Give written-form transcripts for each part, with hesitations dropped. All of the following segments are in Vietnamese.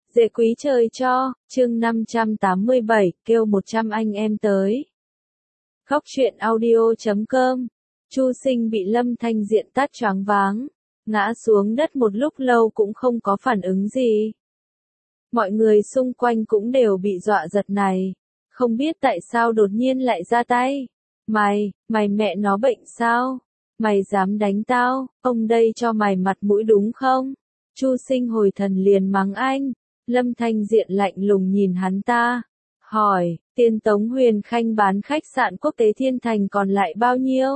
Dễ quý trời cho, chương 587, kêu 100 anh em tới. Khóc chuyện audio.com. Chu Sinh bị Lâm Thanh Diện tát choáng váng, ngã xuống đất một lúc lâu cũng không có phản ứng gì. Mọi người xung quanh cũng đều bị dọa giật này, không biết tại sao đột nhiên lại ra tay. Mày mẹ nó bệnh sao? Mày dám đánh tao, ông đây cho mày mặt mũi đúng không? Chu Sinh hồi thần liền mắng anh. Lâm Thanh Diện lạnh lùng nhìn hắn ta, hỏi, tiền Tống Huyền Khanh bán khách sạn quốc tế Thiên Thành còn lại bao nhiêu?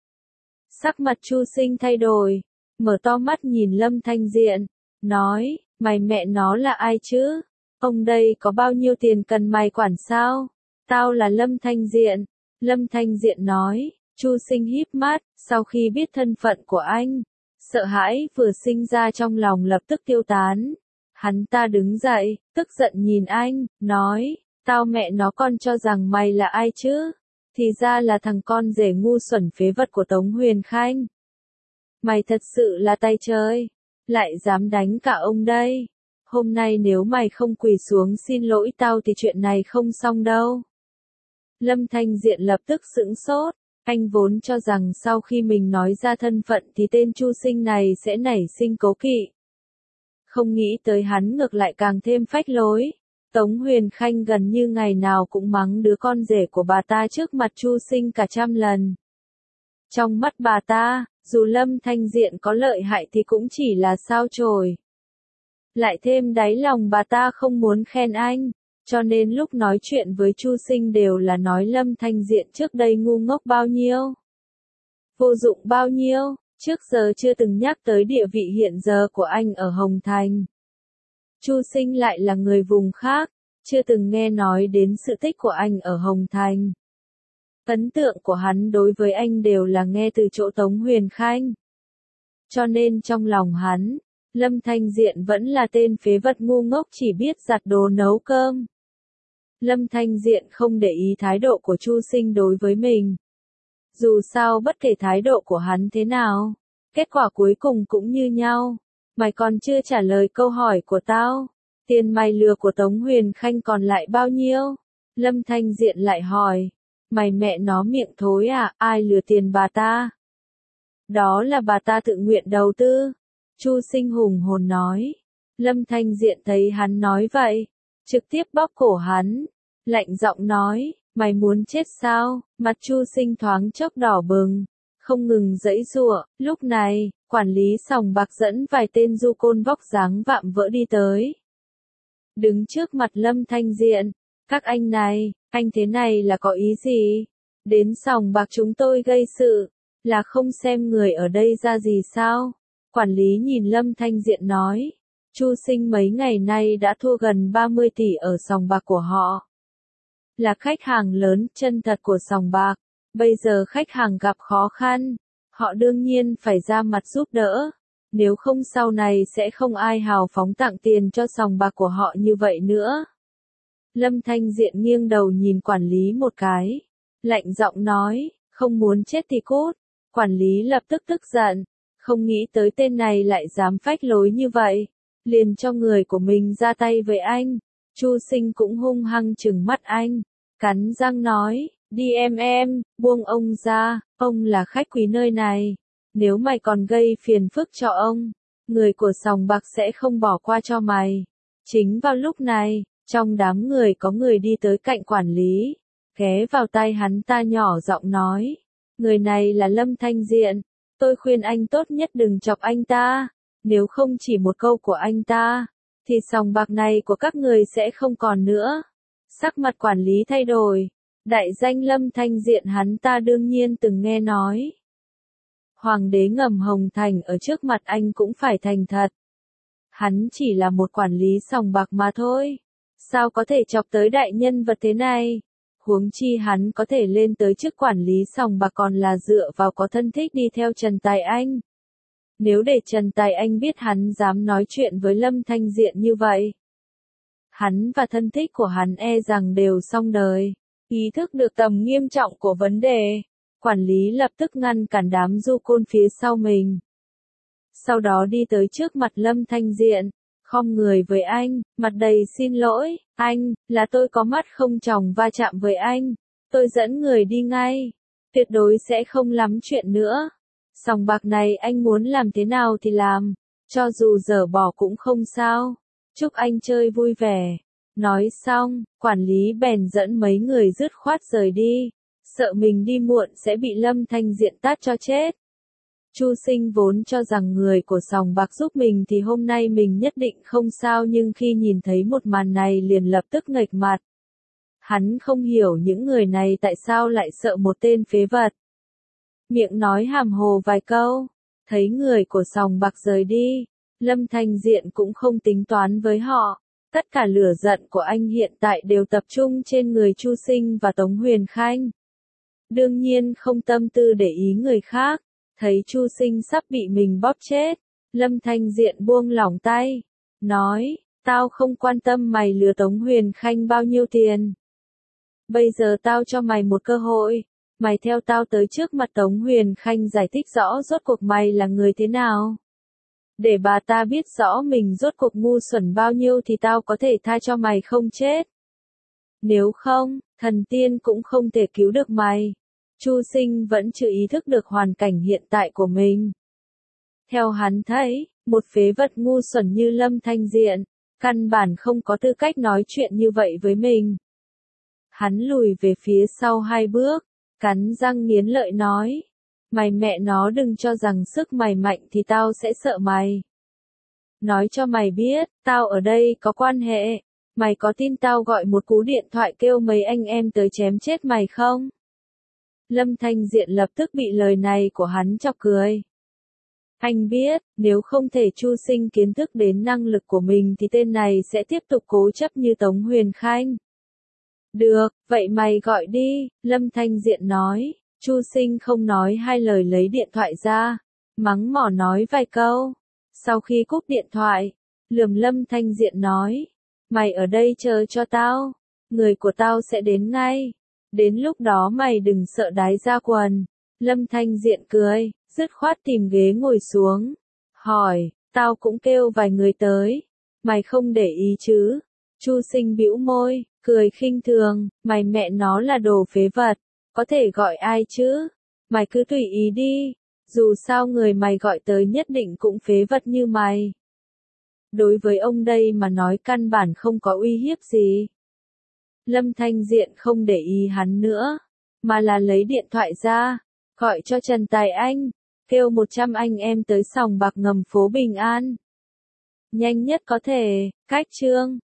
Sắc mặt Chu Sinh thay đổi, mở to mắt nhìn Lâm Thanh Diện, nói, mày mẹ nó là ai chứ? Ông đây có bao nhiêu tiền cần mày quản sao? Tao là Lâm Thanh Diện. Lâm Thanh Diện nói. Chu Sinh híp mắt, sau khi biết thân phận của anh, sợ hãi vừa sinh ra trong lòng lập tức tiêu tán. Hắn ta đứng dậy, tức giận nhìn anh, nói, tao mẹ nó con cho rằng mày là ai chứ? Thì ra là thằng con rể ngu xuẩn phế vật của Tống Huyền Khanh. Mày thật sự là tay chơi, lại dám đánh cả ông đây. Hôm nay nếu mày không quỳ xuống xin lỗi tao thì chuyện này không xong đâu. Lâm Thanh Diện lập tức sững sốt. Anh vốn cho rằng sau khi mình nói ra thân phận thì tên Chu Sinh này sẽ nảy sinh cố kỵ. Không nghĩ tới hắn ngược lại càng thêm phách lối. Tống Huyền Khanh gần như ngày nào cũng mắng đứa con rể của bà ta trước mặt Chu Sinh cả trăm lần. Trong mắt bà ta, dù Lâm Thanh Diện có lợi hại thì cũng chỉ là sao chổi. Lại thêm đáy lòng bà ta không muốn khen anh. Cho nên lúc nói chuyện với Chu Sinh đều là nói Lâm Thanh Diện trước đây ngu ngốc bao nhiêu, vô dụng bao nhiêu, trước giờ chưa từng nhắc tới địa vị hiện giờ của anh ở Hồng Thành. Chu Sinh lại là người vùng khác, chưa từng nghe nói đến sự tích của anh ở Hồng Thành. Ấn tượng của hắn đối với anh đều là nghe từ chỗ Tống Huyền Khanh. Cho nên trong lòng hắn, Lâm Thanh Diện vẫn là tên phế vật ngu ngốc chỉ biết giặt đồ nấu cơm. Lâm Thanh Diện không để ý thái độ của Chu Sinh đối với mình. Dù sao bất kể thái độ của hắn thế nào, kết quả cuối cùng cũng như nhau. Mày còn chưa trả lời câu hỏi của tao. Tiền mày lừa của Tống Huyền Khanh còn lại bao nhiêu? Lâm Thanh Diện lại hỏi. Mày mẹ nó miệng thối à, ai lừa tiền bà ta? Đó là bà ta tự nguyện đầu tư. Chu Sinh hùng hồn nói. Lâm Thanh Diện thấy hắn nói vậy, trực tiếp bóp cổ hắn, lạnh giọng nói, mày muốn chết sao? Mặt Chu Sinh thoáng chốc đỏ bừng, không ngừng giãy giụa. Lúc này, quản lý sòng bạc dẫn vài tên du côn vóc dáng vạm vỡ đi tới. Đứng trước mặt Lâm Thanh Diện, các anh này, anh thế này là có ý gì? Đến sòng bạc chúng tôi gây sự, là không xem người ở đây ra gì sao? Quản lý nhìn Lâm Thanh Diện nói. Chu Sinh mấy ngày nay đã thua gần 30 tỷ ở sòng bạc của họ. Là khách hàng lớn, chân thật của sòng bạc. Bây giờ khách hàng gặp khó khăn, họ đương nhiên phải ra mặt giúp đỡ. Nếu không sau này sẽ không ai hào phóng tặng tiền cho sòng bạc của họ như vậy nữa. Lâm Thanh Diện nghiêng đầu nhìn quản lý một cái. Lạnh giọng nói, không muốn chết thì cút. Quản lý lập tức tức giận. Không nghĩ tới tên này lại dám phách lối như vậy. Liền cho người của mình ra tay với anh. Chu Sinh cũng hung hăng trừng mắt anh, cắn răng nói, đi em, buông ông ra, ông là khách quý nơi này. Nếu mày còn gây phiền phức cho ông, người của sòng bạc sẽ không bỏ qua cho mày. Chính vào lúc này, trong đám người có người đi tới cạnh quản lý, ghé vào tai hắn ta nhỏ giọng nói, người này là Lâm Thanh Diện, tôi khuyên anh tốt nhất đừng chọc anh ta. Nếu không chỉ một câu của anh ta, thì sòng bạc này của các người sẽ không còn nữa. Sắc mặt quản lý thay đổi. Đại danh Lâm Thanh Diện hắn ta đương nhiên từng nghe nói. Hoàng đế ngầm Hồng Thành ở trước mặt anh cũng phải thành thật. Hắn chỉ là một quản lý sòng bạc mà thôi. Sao có thể chọc tới đại nhân vật thế này? Huống chi hắn có thể lên tới chức quản lý sòng bạc còn là dựa vào có thân thích đi theo Trần Tài Anh. Nếu để Trần Tài Anh biết hắn dám nói chuyện với Lâm Thanh Diện như vậy, hắn và thân thích của hắn e rằng đều xong đời. Ý thức được tầm nghiêm trọng của vấn đề, quản lý lập tức ngăn cản đám du côn phía sau mình. Sau đó đi tới trước mặt Lâm Thanh Diện, khom người với anh, mặt đầy xin lỗi, anh, là tôi có mắt không tròng va chạm với anh, tôi dẫn người đi ngay, tuyệt đối sẽ không lắm chuyện nữa. Sòng bạc này anh muốn làm thế nào thì làm, cho dù dở bỏ cũng không sao, chúc anh chơi vui vẻ. Nói xong, quản lý bèn dẫn mấy người dứt khoát rời đi, sợ mình đi muộn sẽ bị Lâm Thanh Diện tát cho chết. Chu Sinh vốn cho rằng người của sòng bạc giúp mình thì hôm nay mình nhất định không sao, nhưng khi nhìn thấy một màn này liền lập tức nghệch mặt. Hắn không hiểu những người này tại sao lại sợ một tên phế vật. Miệng nói hàm hồ vài câu, thấy người của sòng bạc rời đi, Lâm Thanh Diện cũng không tính toán với họ. Tất cả lửa giận của anh hiện tại đều tập trung trên người Chu Sinh và Tống Huyền Khanh. Đương nhiên không tâm tư để ý người khác, thấy Chu Sinh sắp bị mình bóp chết, Lâm Thanh Diện buông lỏng tay, nói, tao không quan tâm mày lừa Tống Huyền Khanh bao nhiêu tiền. Bây giờ tao cho mày một cơ hội, mày theo tao tới trước mặt Tống Huyền Khanh giải thích rõ rốt cuộc mày là người thế nào. Để bà ta biết rõ mình rốt cuộc ngu xuẩn bao nhiêu thì tao có thể tha cho mày không chết. Nếu không, thần tiên cũng không thể cứu được mày. Chu Sinh vẫn chưa ý thức được hoàn cảnh hiện tại của mình. Theo hắn thấy, một phế vật ngu xuẩn như Lâm Thanh Diện, căn bản không có tư cách nói chuyện như vậy với mình. Hắn lùi về phía sau 2 bước, cắn răng nghiến lợi nói. Mày mẹ nó đừng cho rằng sức mày mạnh thì tao sẽ sợ mày. Nói cho mày biết, tao ở đây có quan hệ. Mày có tin tao gọi một cú điện thoại kêu mấy anh em tới chém chết mày không? Lâm Thanh Diện lập tức bị lời này của hắn chọc cười. Anh biết, nếu không thể Chu Sinh kiến thức đến năng lực của mình thì tên này sẽ tiếp tục cố chấp như Tống Huyền Khanh. Được, vậy mày gọi đi, Lâm Thanh Diện nói. Chu Sinh không nói 2 lời lấy điện thoại ra, mắng mỏ nói vài câu. Sau khi cúp điện thoại, lườm Lâm Thanh Diện nói, mày ở đây chờ cho tao, người của tao sẽ đến ngay. Đến lúc đó mày đừng sợ đái ra quần. Lâm Thanh Diện cười, dứt khoát tìm ghế ngồi xuống. Hỏi, tao cũng kêu vài người tới. Mày không để ý chứ? Chu Sinh bĩu môi, cười khinh thường, mày mẹ nó là đồ phế vật. Có thể gọi ai chứ? Mày cứ tùy ý đi. Dù sao người mày gọi tới nhất định cũng phế vật như mày. Đối với ông đây mà nói căn bản không có uy hiếp gì. Lâm Thanh Diện không để ý hắn nữa, mà là lấy điện thoại ra, gọi cho Trần Tài Anh, kêu 100 anh em tới sòng bạc ngầm phố Bình An. Nhanh nhất có thể, cách chương.